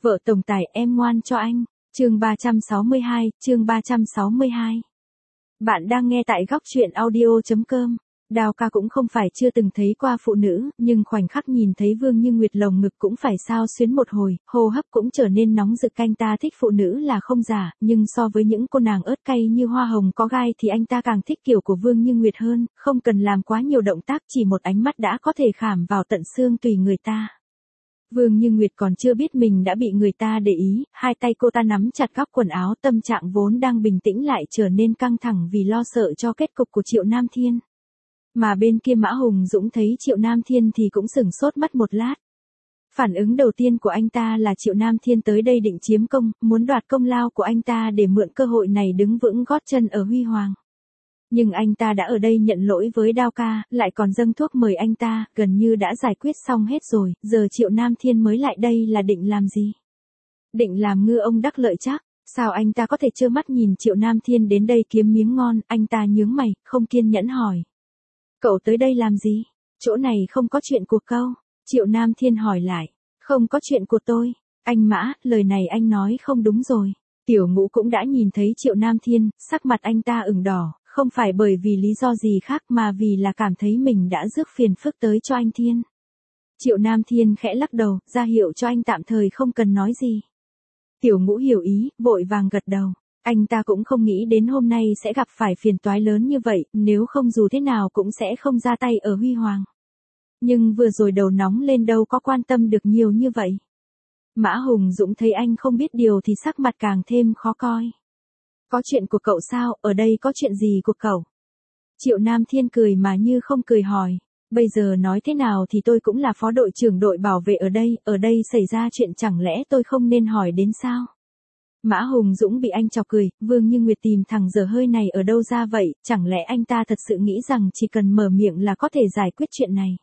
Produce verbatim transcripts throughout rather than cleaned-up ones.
Vợ tổng tài em ngoan cho anh. Chương ba trăm sáu mươi hai, chương ba trăm sáu mươi hai. Bạn đang nghe tại góc truyện audio chấm com. Đào ca cũng không phải chưa từng thấy qua phụ nữ, nhưng khoảnh khắc nhìn thấy Vương Như Nguyệt lồng ngực cũng phải xao xuyến một hồi, hô hấp cũng trở nên nóng rực. Anh ta thích phụ nữ là không giả, nhưng so với những cô nàng ớt cay như hoa hồng có gai thì anh ta càng thích kiểu của Vương Như Nguyệt hơn, không cần làm quá nhiều động tác, chỉ một ánh mắt đã có thể khảm vào tận xương tùy người ta. Vương Như Nguyệt còn chưa biết mình đã bị người ta để ý, hai tay cô ta nắm chặt góc quần áo, tâm trạng vốn đang bình tĩnh lại trở nên căng thẳng vì lo sợ cho kết cục của Triệu Nam Thiên. Mà bên kia Mã Hùng Dũng thấy Triệu Nam Thiên thì cũng sửng sốt mất một lát. Phản ứng đầu tiên của anh ta là Triệu Nam Thiên tới đây định chiếm công, muốn đoạt công lao của anh ta để mượn cơ hội này đứng vững gót chân ở Huy Hoàng. Nhưng anh ta đã ở đây nhận lỗi với Đao ca, lại còn dâng thuốc mời anh ta, gần như đã giải quyết xong hết rồi, giờ Triệu Nam Thiên mới lại đây là định làm gì? Định làm ngư ông đắc lợi chắc, sao anh ta có thể trơ mắt nhìn Triệu Nam Thiên đến đây kiếm miếng ngon? Anh ta nhướng mày, không kiên nhẫn hỏi. Cậu tới đây làm gì? Chỗ này không có chuyện của cậu. Triệu Nam Thiên hỏi lại. Không có chuyện của tôi. Anh Mã, lời này anh nói không đúng rồi. Tiểu Ngũ cũng đã nhìn thấy Triệu Nam Thiên, sắc mặt anh ta ửng đỏ, không phải bởi vì lý do gì khác mà vì là cảm thấy mình đã rước phiền phức tới cho anh Thiên. Triệu Nam Thiên khẽ lắc đầu, ra hiệu cho anh tạm thời không cần nói gì. Tiểu Ngũ hiểu ý, vội vàng gật đầu. Anh ta cũng không nghĩ đến hôm nay sẽ gặp phải phiền toái lớn như vậy, nếu không dù thế nào cũng sẽ không ra tay ở Huy Hoàng. Nhưng vừa rồi đầu nóng lên đâu có quan tâm được nhiều như vậy. Mã Hùng Dũng thấy anh không biết điều thì sắc mặt càng thêm khó coi. Có chuyện của cậu sao, ở đây có chuyện gì của cậu? Triệu Nam Thiên cười mà như không cười hỏi. Bây giờ nói thế nào thì tôi cũng là phó đội trưởng đội bảo vệ ở đây, ở đây xảy ra chuyện chẳng lẽ tôi không nên hỏi đến sao? Mã Hùng Dũng bị anh chọc cười, Vương Như Nguyệt tìm thằng dở hơi này ở đâu ra vậy, chẳng lẽ anh ta thật sự nghĩ rằng chỉ cần mở miệng là có thể giải quyết chuyện này.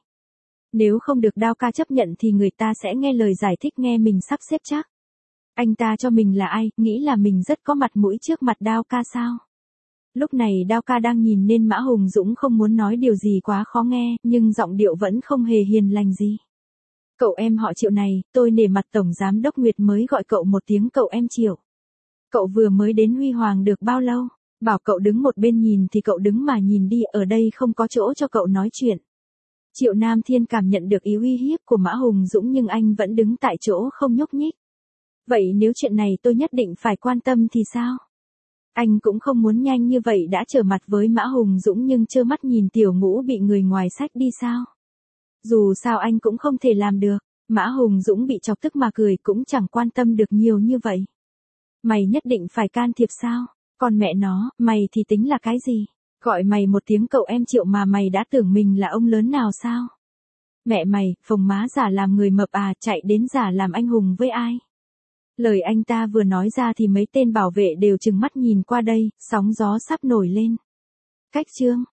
Nếu không được Đao ca chấp nhận thì người ta sẽ nghe lời giải thích nghe mình sắp xếp chắc. Anh ta cho mình là ai, nghĩ là mình rất có mặt mũi trước mặt Đao ca sao? Lúc này Đao ca đang nhìn nên Mã Hùng Dũng không muốn nói điều gì quá khó nghe, nhưng giọng điệu vẫn không hề hiền lành gì. Cậu em họ Triệu này, tôi nể mặt Tổng Giám Đốc Nguyệt mới gọi cậu một tiếng cậu em Triệu. Cậu vừa mới đến Huy Hoàng được bao lâu? Bảo cậu đứng một bên nhìn thì cậu đứng mà nhìn đi, ở đây không có chỗ cho cậu nói chuyện. Triệu Nam Thiên cảm nhận được ý uy hiếp của Mã Hùng Dũng nhưng anh vẫn đứng tại chỗ không nhúc nhích. Vậy nếu chuyện này tôi nhất định phải quan tâm thì sao? Anh cũng không muốn nhanh như vậy đã trở mặt với Mã Hùng Dũng nhưng trơ mắt nhìn Tiểu Ngũ bị người ngoài xách đi sao? Dù sao anh cũng không thể làm được. Mã Hùng Dũng bị chọc tức mà cười cũng chẳng quan tâm được nhiều như vậy. Mày nhất định phải can thiệp sao? Còn mẹ nó, mày thì tính là cái gì? Gọi mày một tiếng cậu em Triệu mà mày đã tưởng mình là ông lớn nào sao? Mẹ mày, phồng má giả làm người mập à, chạy đến giả làm anh hùng với ai? Lời anh ta vừa nói ra thì mấy tên bảo vệ đều trừng mắt nhìn qua đây, sóng gió sắp nổi lên. Cách chương,